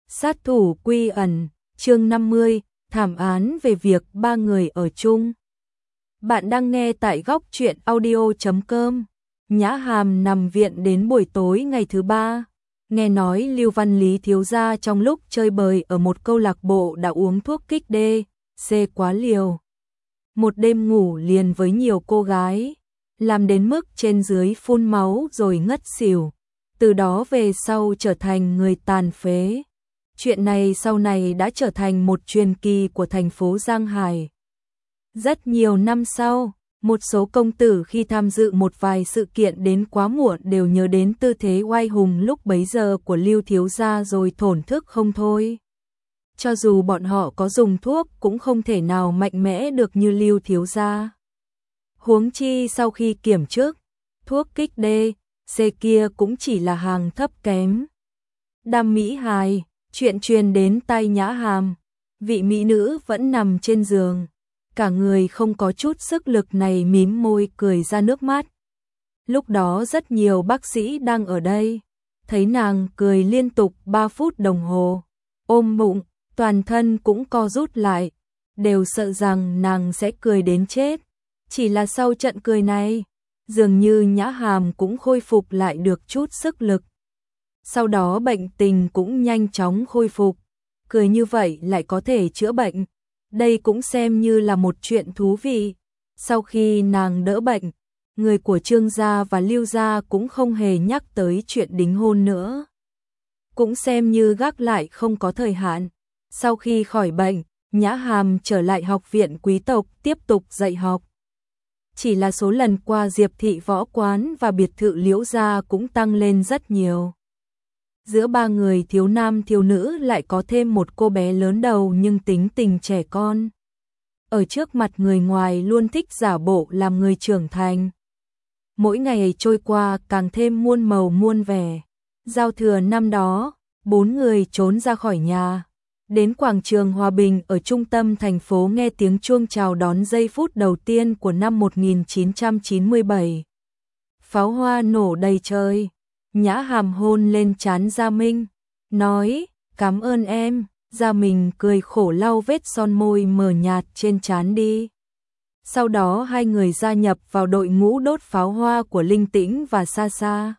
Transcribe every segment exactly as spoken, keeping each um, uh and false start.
Sát thủ quy ẩn, chương năm mươi, thảm án về việc ba người ở chung. Bạn đang nghe tại góc truyện audio chấm com. Nhã Hàm nằm viện đến buổi tối ngày thứ ba. Nghe nói Lưu Văn Lý thiếu gia trong lúc chơi bời ở một câu lạc bộ đã uống thuốc kích đê, xê quá liều. Một đêm ngủ liền với nhiều cô gái, làm đến mức trên dưới phun máu rồi ngất xỉu. Từ đó về sau trở thành người tàn phế. Chuyện này sau này đã trở thành một truyền kỳ của thành phố Giang Hải. Rất nhiều năm sau, một số công tử khi tham dự một vài sự kiện đến quá muộn đều nhớ đến tư thế oai hùng lúc bấy giờ của Lưu thiếu gia rồi thổn thức không thôi. Cho dù bọn họ có dùng thuốc cũng không thể nào mạnh mẽ được như Lưu thiếu gia. Huống chi sau khi kiểm trước, thuốc kích đê, xê kia cũng chỉ là hàng thấp kém. Đam mỹ hài, chuyện truyền đến tai Nhã Hàm, vị mỹ nữ vẫn nằm trên giường, cả người không có chút sức lực này mím môi cười ra nước mắt. Lúc đó rất nhiều bác sĩ đang ở đây, thấy nàng cười liên tục ba phút đồng hồ, ôm bụng, toàn thân cũng co rút lại, đều sợ rằng nàng sẽ cười đến chết. Chỉ là sau trận cười này, dường như Nhã Hàm cũng khôi phục lại được chút sức lực. Sau đó bệnh tình cũng nhanh chóng khôi phục, cười như vậy lại có thể chữa bệnh. Đây cũng xem như là một chuyện thú vị. Sau khi nàng đỡ bệnh, người của Trương gia và Lưu gia cũng không hề nhắc tới chuyện đính hôn nữa. Cũng xem như gác lại không có thời hạn. Sau khi khỏi bệnh, Nhã Hàm trở lại học viện quý tộc tiếp tục dạy học. Chỉ là số lần qua Diệp thị võ quán và biệt thự Liễu gia cũng tăng lên rất nhiều. Giữa ba người thiếu nam thiếu nữ lại có thêm một cô bé lớn đầu nhưng tính tình trẻ con. Ở trước mặt người ngoài luôn thích giả bộ làm người trưởng thành. Mỗi ngày trôi qua càng thêm muôn màu muôn vẻ. Giao thừa năm đó, bốn người trốn ra khỏi nhà. Đến quảng trường Hòa Bình ở trung tâm thành phố nghe tiếng chuông chào đón giây phút đầu tiên của năm một nghìn chín trăm chín mươi bảy. Pháo hoa nổ đầy trời. Nhã Hàm hôn lên trán Gia Minh, nói, cảm ơn em. Gia Minh cười khổ lau vết son môi mờ nhạt trên trán đi. Sau đó hai người gia nhập vào đội ngũ đốt pháo hoa của Linh Tĩnh và Sa Sa.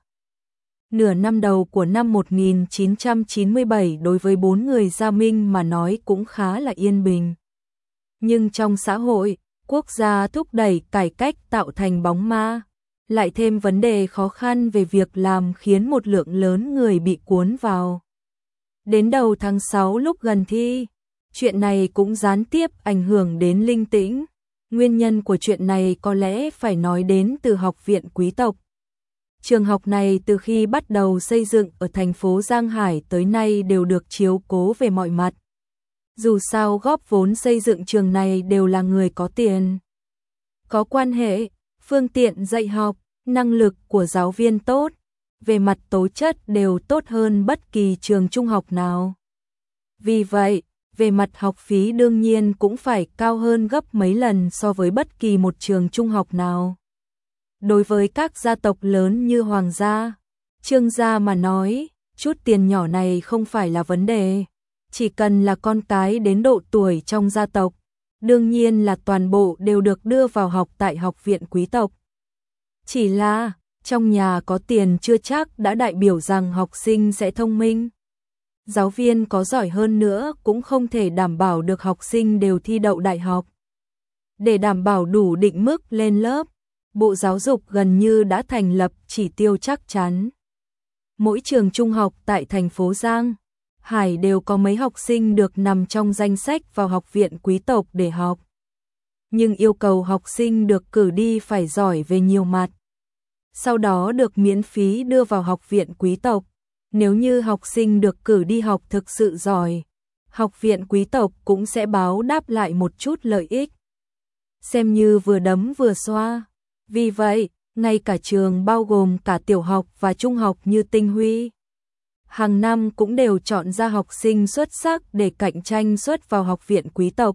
Nửa năm đầu của năm một nghìn chín trăm chín mươi bảy đối với bốn người Gia Minh mà nói cũng khá là yên bình. Nhưng trong xã hội, quốc gia thúc đẩy cải cách tạo thành bóng ma. Lại thêm vấn đề khó khăn về việc làm khiến một lượng lớn người bị cuốn vào. Đến đầu tháng sáu lúc gần thi, chuyện này cũng gián tiếp ảnh hưởng đến Linh Tĩnh. Nguyên nhân của chuyện này có lẽ phải nói đến từ học viện quý tộc. Trường học này từ khi bắt đầu xây dựng ở thành phố Giang Hải tới nay đều được chiếu cố về mọi mặt. Dù sao góp vốn xây dựng trường này đều là người có tiền, có quan hệ, phương tiện dạy học, năng lực của giáo viên tốt, về mặt tố chất đều tốt hơn bất kỳ trường trung học nào. Vì vậy, về mặt học phí đương nhiên cũng phải cao hơn gấp mấy lần so với bất kỳ một trường trung học nào. Đối với các gia tộc lớn như Hoàng gia, Trương gia mà nói, chút tiền nhỏ này không phải là vấn đề. Chỉ cần là con cái đến độ tuổi trong gia tộc, đương nhiên là toàn bộ đều được đưa vào học tại học viện quý tộc. Chỉ là, trong nhà có tiền chưa chắc đã đại biểu rằng học sinh sẽ thông minh. Giáo viên có giỏi hơn nữa cũng không thể đảm bảo được học sinh đều thi đậu đại học. Để đảm bảo đủ định mức lên lớp, Bộ Giáo dục gần như đã thành lập chỉ tiêu chắc chắn. Mỗi trường trung học tại thành phố Giang Hải đều có mấy học sinh được nằm trong danh sách vào học viện quý tộc để học. Nhưng yêu cầu học sinh được cử đi phải giỏi về nhiều mặt. Sau đó được miễn phí đưa vào học viện quý tộc. Nếu như học sinh được cử đi học thực sự giỏi, học viện quý tộc cũng sẽ báo đáp lại một chút lợi ích. Xem như vừa đấm vừa xoa. Vì vậy, ngay cả trường bao gồm cả tiểu học và trung học như Tinh Huy, hàng năm cũng đều chọn ra học sinh xuất sắc để cạnh tranh xuất vào học viện quý tộc.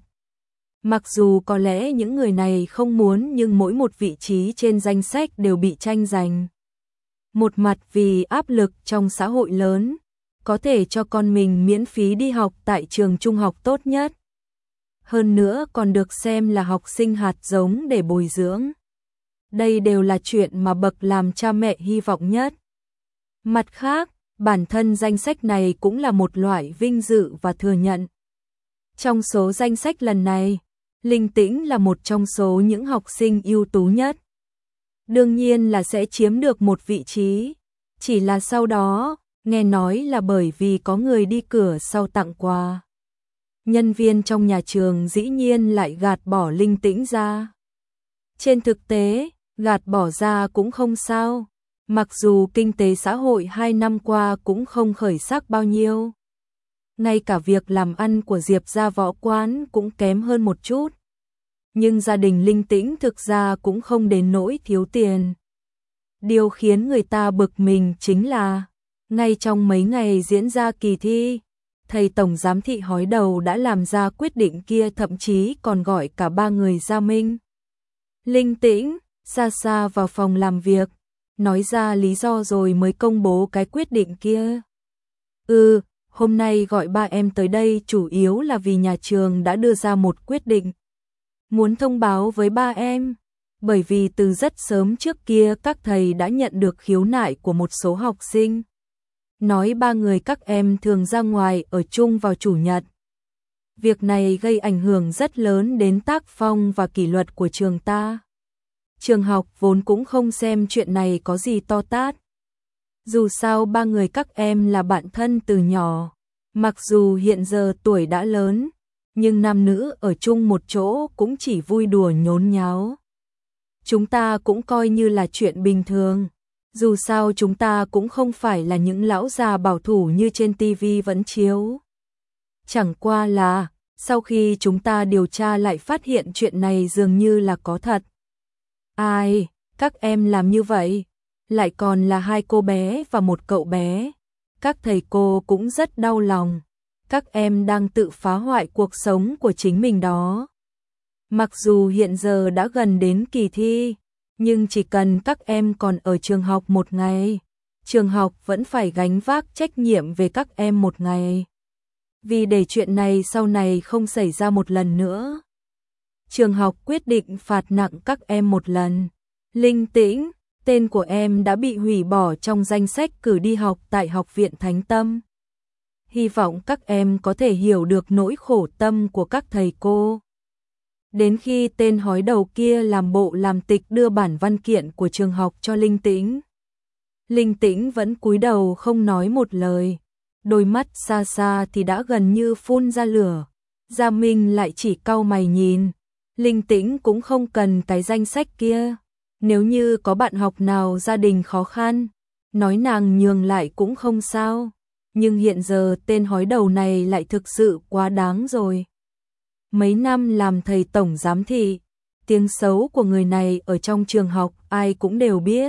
Mặc dù có lẽ những người này không muốn nhưng mỗi một vị trí trên danh sách đều bị tranh giành. Một mặt vì áp lực trong xã hội lớn, có thể cho con mình miễn phí đi học tại trường trung học tốt nhất. Hơn nữa còn được xem là học sinh hạt giống để bồi dưỡng. Đây đều là chuyện mà bậc làm cha mẹ hy vọng nhất. Mặt khác, bản thân danh sách này cũng là một loại vinh dự và thừa nhận. Trong số danh sách lần này, Linh Tĩnh là một trong số những học sinh ưu tú nhất. Đương nhiên là sẽ chiếm được một vị trí. Chỉ là sau đó, nghe nói là bởi vì có người đi cửa sau tặng quà. Nhân viên trong nhà trường dĩ nhiên lại gạt bỏ Linh Tĩnh ra. Trên thực tế, gạt bỏ ra cũng không sao. Mặc dù kinh tế xã hội hai năm qua cũng không khởi sắc bao nhiêu. Ngay cả việc làm ăn của Diệp gia võ quán cũng kém hơn một chút. Nhưng gia đình Linh Tĩnh thực ra cũng không đến nỗi thiếu tiền. Điều khiến người ta bực mình chính là, ngay trong mấy ngày diễn ra kỳ thi, thầy tổng giám thị hói đầu đã làm ra quyết định kia, thậm chí còn gọi cả ba người ra minh. Linh Tĩnh, xa xa vào phòng làm việc, nói ra lý do rồi mới công bố cái quyết định kia. Ừ, hôm nay gọi ba em tới đây chủ yếu là vì nhà trường đã đưa ra một quyết định. Muốn thông báo với ba em, bởi vì từ rất sớm trước kia các thầy đã nhận được khiếu nại của một số học sinh. Nói ba người các em thường ra ngoài ở chung vào chủ nhật. Việc này gây ảnh hưởng rất lớn đến tác phong và kỷ luật của trường ta. Trường học vốn cũng không xem chuyện này có gì to tát. Dù sao ba người các em là bạn thân từ nhỏ, mặc dù hiện giờ tuổi đã lớn, nhưng nam nữ ở chung một chỗ cũng chỉ vui đùa nhốn nháo. Chúng ta cũng coi như là chuyện bình thường. Dù sao chúng ta cũng không phải là những lão già bảo thủ như trên tivi vẫn chiếu. Chẳng qua là, sau khi chúng ta điều tra lại phát hiện chuyện này dường như là có thật. Ai, các em làm như vậy, lại còn là hai cô bé và một cậu bé. Các thầy cô cũng rất đau lòng. Các em đang tự phá hoại cuộc sống của chính mình đó. Mặc dù hiện giờ đã gần đến kỳ thi, nhưng chỉ cần các em còn ở trường học một ngày, trường học vẫn phải gánh vác trách nhiệm về các em một ngày. Vì để chuyện này sau này không xảy ra một lần nữa, trường học quyết định phạt nặng các em một lần. Linh Tĩnh, tên của em đã bị hủy bỏ trong danh sách cử đi học tại Học viện Thánh Tâm. Hy vọng các em có thể hiểu được nỗi khổ tâm của các thầy cô. Đến khi tên hói đầu kia làm bộ làm tịch đưa bản văn kiện của trường học cho Linh Tĩnh, Linh Tĩnh vẫn cúi đầu không nói một lời, đôi mắt xa xa thì đã gần như phun ra lửa. Gia Minh lại chỉ cau mày nhìn. Linh Tĩnh cũng không cần cái danh sách kia. Nếu như có bạn học nào gia đình khó khăn, nói nàng nhường lại cũng không sao. Nhưng hiện giờ tên hói đầu này lại thực sự quá đáng rồi. Mấy năm làm thầy tổng giám thị, tiếng xấu của người này ở trong trường học ai cũng đều biết.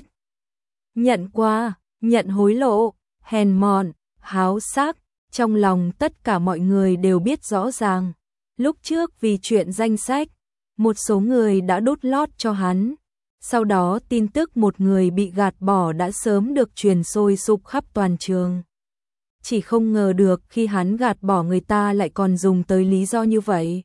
Nhận qua, nhận hối lộ, hèn mọn, háo sắc, trong lòng tất cả mọi người đều biết rõ ràng. Lúc trước vì chuyện danh sách, một số người đã đốt lót cho hắn. Sau đó tin tức một người bị gạt bỏ đã sớm được truyền sôi sục khắp toàn trường. Chỉ không ngờ được khi hắn gạt bỏ người ta lại còn dùng tới lý do như vậy.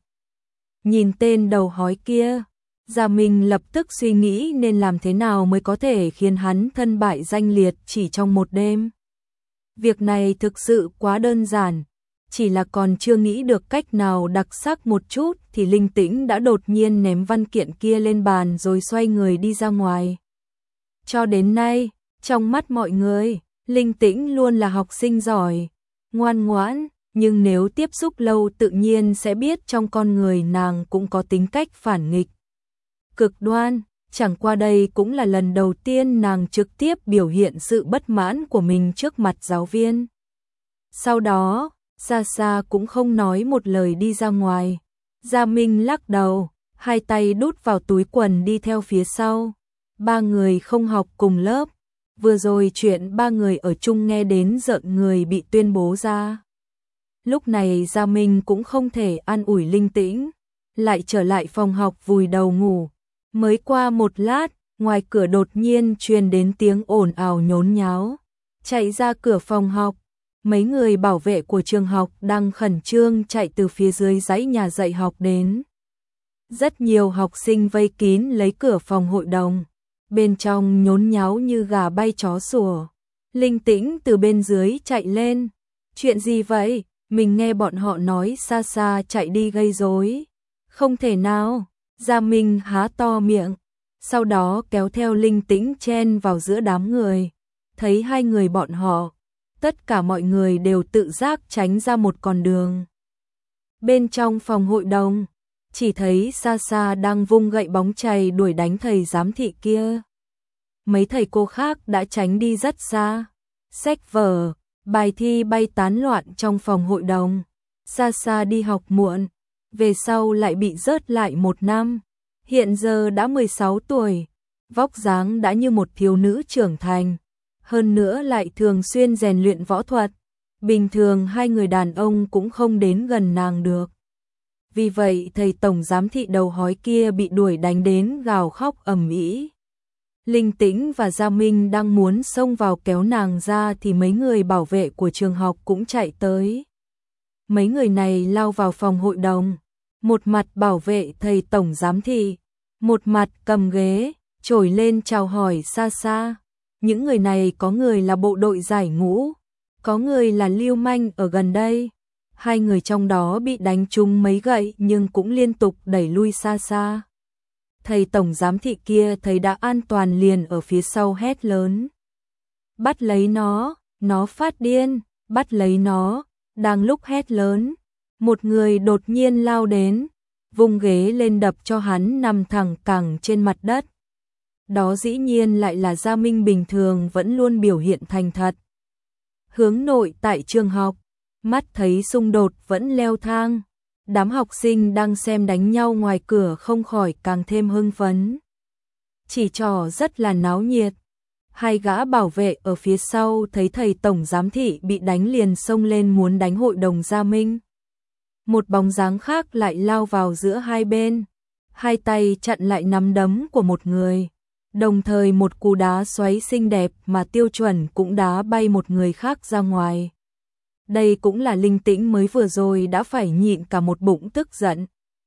Nhìn tên đầu hói kia, Gia Minh lập tức suy nghĩ nên làm thế nào mới có thể khiến hắn thân bại danh liệt chỉ trong một đêm. Việc này thực sự quá đơn giản, chỉ là còn chưa nghĩ được cách nào đặc sắc một chút thì Linh Tĩnh đã đột nhiên ném văn kiện kia lên bàn rồi xoay người đi ra ngoài. Cho đến nay, trong mắt mọi người, Linh Tĩnh luôn là học sinh giỏi, ngoan ngoãn, nhưng nếu tiếp xúc lâu tự nhiên sẽ biết trong con người nàng cũng có tính cách phản nghịch, cực đoan. Chẳng qua đây cũng là lần đầu tiên nàng trực tiếp biểu hiện sự bất mãn của mình trước mặt giáo viên. Sau đó, xa xa cũng không nói một lời đi ra ngoài. Gia Minh lắc đầu, hai tay đút vào túi quần đi theo phía sau. Ba người không học cùng lớp. Vừa rồi chuyện ba người ở chung nghe đến rợn người bị tuyên bố ra. Lúc này Gia Minh cũng không thể an ủi Linh Tĩnh, lại trở lại phòng học vùi đầu ngủ. Mới qua một lát, ngoài cửa đột nhiên truyền đến tiếng ồn ào nhốn nháo. Chạy ra cửa phòng học, mấy người bảo vệ của trường học đang khẩn trương chạy từ phía dưới dãy nhà dạy học đến. Rất nhiều học sinh vây kín lấy cửa phòng hội đồng, bên trong nhốn nháo như gà bay chó sủa. Linh Tĩnh từ bên dưới chạy lên. Chuyện gì vậy? Mình nghe bọn họ nói xa xa chạy đi gây rối. Không thể nào. Gia Minh há to miệng, sau đó kéo theo Linh Tĩnh chen vào giữa đám người. Thấy hai người bọn họ, tất cả mọi người đều tự giác tránh ra một con đường. Bên trong phòng hội đồng, chỉ thấy xa xa đang vung gậy bóng chày đuổi đánh thầy giám thị kia. Mấy thầy cô khác đã tránh đi rất xa. Sách vở, bài thi bay tán loạn trong phòng hội đồng. Xa xa đi học muộn, về sau lại bị rớt lại một năm. Hiện giờ đã mười sáu tuổi, vóc dáng đã như một thiếu nữ trưởng thành. Hơn nữa lại thường xuyên rèn luyện võ thuật. Bình thường hai người đàn ông cũng không đến gần nàng được. Vì vậy thầy tổng giám thị đầu hói kia bị đuổi đánh đến gào khóc ầm ĩ. Linh Tĩnh và Gia Minh đang muốn xông vào kéo nàng ra thì mấy người bảo vệ của trường học cũng chạy tới. Mấy người này lao vào phòng hội đồng, một mặt bảo vệ thầy tổng giám thị, một mặt cầm ghế, trồi lên chào hỏi xa xa. Những người này có người là bộ đội giải ngũ, có người là lưu manh ở gần đây. Hai người trong đó bị đánh trúng mấy gậy nhưng cũng liên tục đẩy lui xa xa. Thầy tổng giám thị kia thấy đã an toàn liền ở phía sau hét lớn. Bắt lấy nó, nó phát điên, bắt lấy nó. Đang lúc hét lớn, một người đột nhiên lao đến, vung ghế lên đập cho hắn nằm thẳng cẳng trên mặt đất. Đó dĩ nhiên lại là Gia Minh bình thường vẫn luôn biểu hiện thành thật. Hướng nội tại trường học, mắt thấy xung đột vẫn leo thang. Đám học sinh đang xem đánh nhau ngoài cửa không khỏi càng thêm hưng phấn. Chỉ trò rất là náo nhiệt. Hai gã bảo vệ ở phía sau thấy thầy tổng giám thị bị đánh liền xông lên muốn đánh hội đồng Gia Minh. Một bóng dáng khác lại lao vào giữa hai bên, hai tay chặn lại nắm đấm của một người. Đồng thời một cú đá xoáy xinh đẹp mà tiêu chuẩn cũng đá bay một người khác ra ngoài. Đây cũng là Linh Tĩnh mới vừa rồi đã phải nhịn cả một bụng tức giận.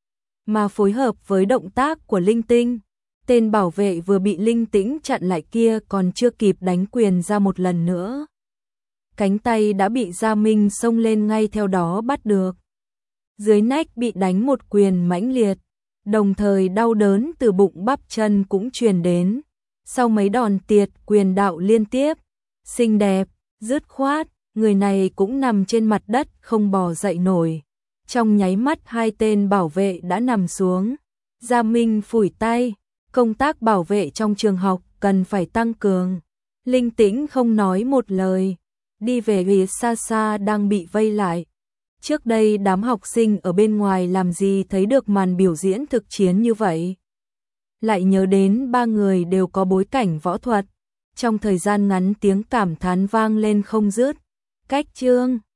Mà phối hợp với động tác của Linh Tinh, tên bảo vệ vừa bị Linh Tĩnh chặn lại kia còn chưa kịp đánh quyền ra một lần nữa. Cánh tay đã bị Gia Minh xông lên ngay theo đó bắt được. Dưới nách bị đánh một quyền mãnh liệt, đồng thời đau đớn từ bụng bắp chân cũng truyền đến. Sau mấy đòn tiệt quyền đạo liên tiếp, xinh đẹp, dứt khoát, người này cũng nằm trên mặt đất không bò dậy nổi. Trong nháy mắt hai tên bảo vệ đã nằm xuống. Gia Minh phủi tay, công tác bảo vệ trong trường học cần phải tăng cường. Linh Tĩnh không nói một lời, đi về phía xa xa đang bị vây lại. Trước đây đám học sinh ở bên ngoài làm gì thấy được màn biểu diễn thực chiến như vậy. Lại nhớ đến ba người đều có bối cảnh võ thuật. Trong thời gian ngắn tiếng cảm thán vang lên không dứt. Cách chương